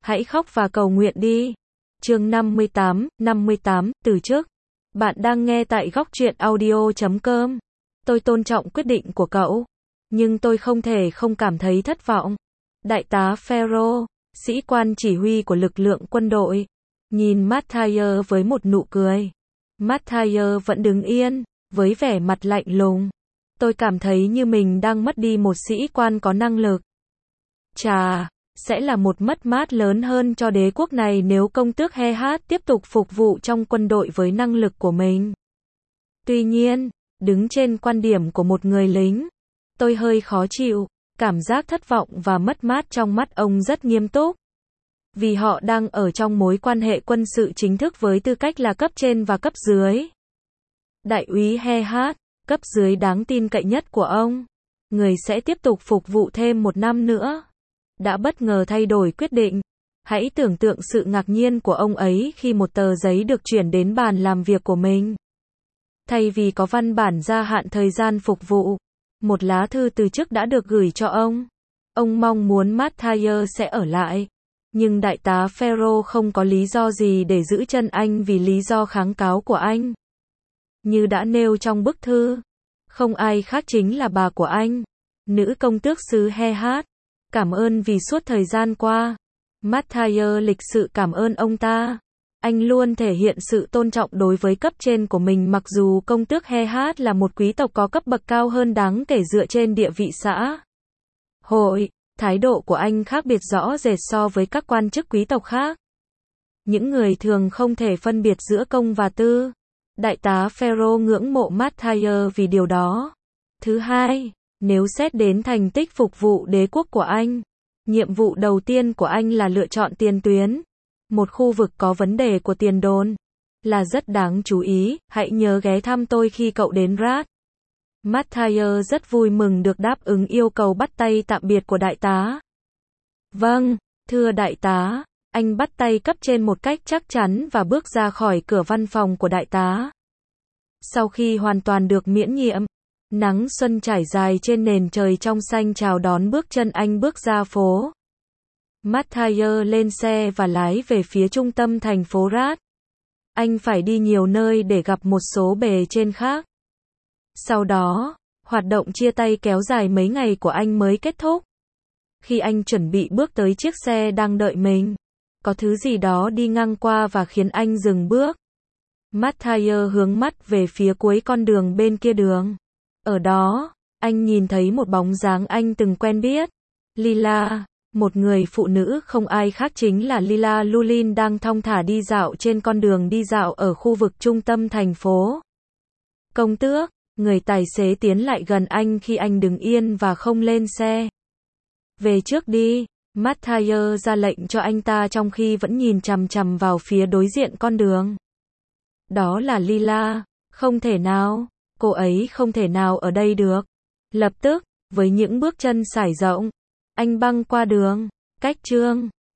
Hãy khóc và cầu nguyện đi. Chương 58, từ chức. Bạn đang nghe tại góc truyện audio.com. Tôi tôn trọng quyết định của cậu, nhưng tôi không thể không cảm thấy thất vọng. Đại tá Ferro, sĩ quan chỉ huy của lực lượng quân đội, nhìn Matthieu với một nụ cười. Matthieu vẫn đứng yên, với vẻ mặt lạnh lùng. Tôi cảm thấy như mình đang mất đi một sĩ quan có năng lực. Chà, sẽ là một mất mát lớn hơn cho đế quốc này nếu công tước Hehat tiếp tục phục vụ trong quân đội với năng lực của mình. Tuy nhiên, đứng trên quan điểm của một người lính, tôi hơi khó chịu, cảm giác thất vọng và mất mát trong mắt ông rất nghiêm túc. Vì họ đang ở trong mối quan hệ quân sự chính thức với tư cách là cấp trên và cấp dưới. Đại úy Hehat, cấp dưới đáng tin cậy nhất của ông, người sẽ tiếp tục phục vụ thêm 1 năm nữa, đã bất ngờ thay đổi quyết định. Hãy tưởng tượng sự ngạc nhiên của ông ấy khi một tờ giấy được chuyển đến bàn làm việc của mình. Thay vì có văn bản gia hạn thời gian phục vụ, một lá thư từ chức đã được gửi cho ông. Ông mong muốn Matthieu sẽ ở lại, nhưng đại tá Ferro không có lý do gì để giữ chân anh vì lý do kháng cáo của anh. Như đã nêu trong bức thư, không ai khác chính là bà của anh, nữ công tước xứ Hehat. Cảm ơn vì suốt thời gian qua, Matthieu lịch sự cảm ơn ông ta. Anh luôn thể hiện sự tôn trọng đối với cấp trên của mình mặc dù công tước Hehat là một quý tộc có cấp bậc cao hơn đáng kể dựa trên địa vị xã hội. Thái độ của anh khác biệt rõ rệt so với các quan chức quý tộc khác. Những người thường không thể phân biệt giữa công và tư. Đại tá Ferro ngưỡng mộ Matthieu vì điều đó. Thứ hai, nếu xét đến thành tích phục vụ đế quốc của anh, nhiệm vụ đầu tiên của anh là lựa chọn tiền tuyến, một khu vực có vấn đề của tiền đồn, là rất đáng chú ý. Hãy nhớ ghé thăm tôi khi cậu đến Rat. Matthieu rất vui mừng được đáp ứng yêu cầu bắt tay tạm biệt của đại tá. Vâng, thưa đại tá, anh bắt tay cấp trên một cách chắc chắn và bước ra khỏi cửa văn phòng của đại tá. Sau khi hoàn toàn được miễn nhiệm, nắng xuân trải dài trên nền trời trong xanh chào đón bước chân anh bước ra phố. Matthieu lên xe và lái về phía trung tâm thành phố Rat. Anh phải đi nhiều nơi để gặp một số bề trên khác. Sau đó, hoạt động chia tay kéo dài mấy ngày của anh mới kết thúc. Khi anh chuẩn bị bước tới chiếc xe đang đợi mình, có thứ gì đó đi ngang qua và khiến anh dừng bước. Matthieu hướng mắt về phía cuối con đường bên kia đường. Ở đó, anh nhìn thấy một bóng dáng anh từng quen biết. Lila, một người phụ nữ không ai khác chính là Lila Lulin đang thong thả đi dạo trên con đường đi dạo ở khu vực trung tâm thành phố. Công tước, người tài xế tiến lại gần anh khi anh đứng yên và không lên xe. Về trước đi, Matthieu ra lệnh cho anh ta trong khi vẫn nhìn chằm chằm vào phía đối diện con đường. Đó là Lila, không thể nào, cô ấy không thể nào ở đây được. Lập tức, với những bước chân sải rộng, anh băng qua đường, cách chương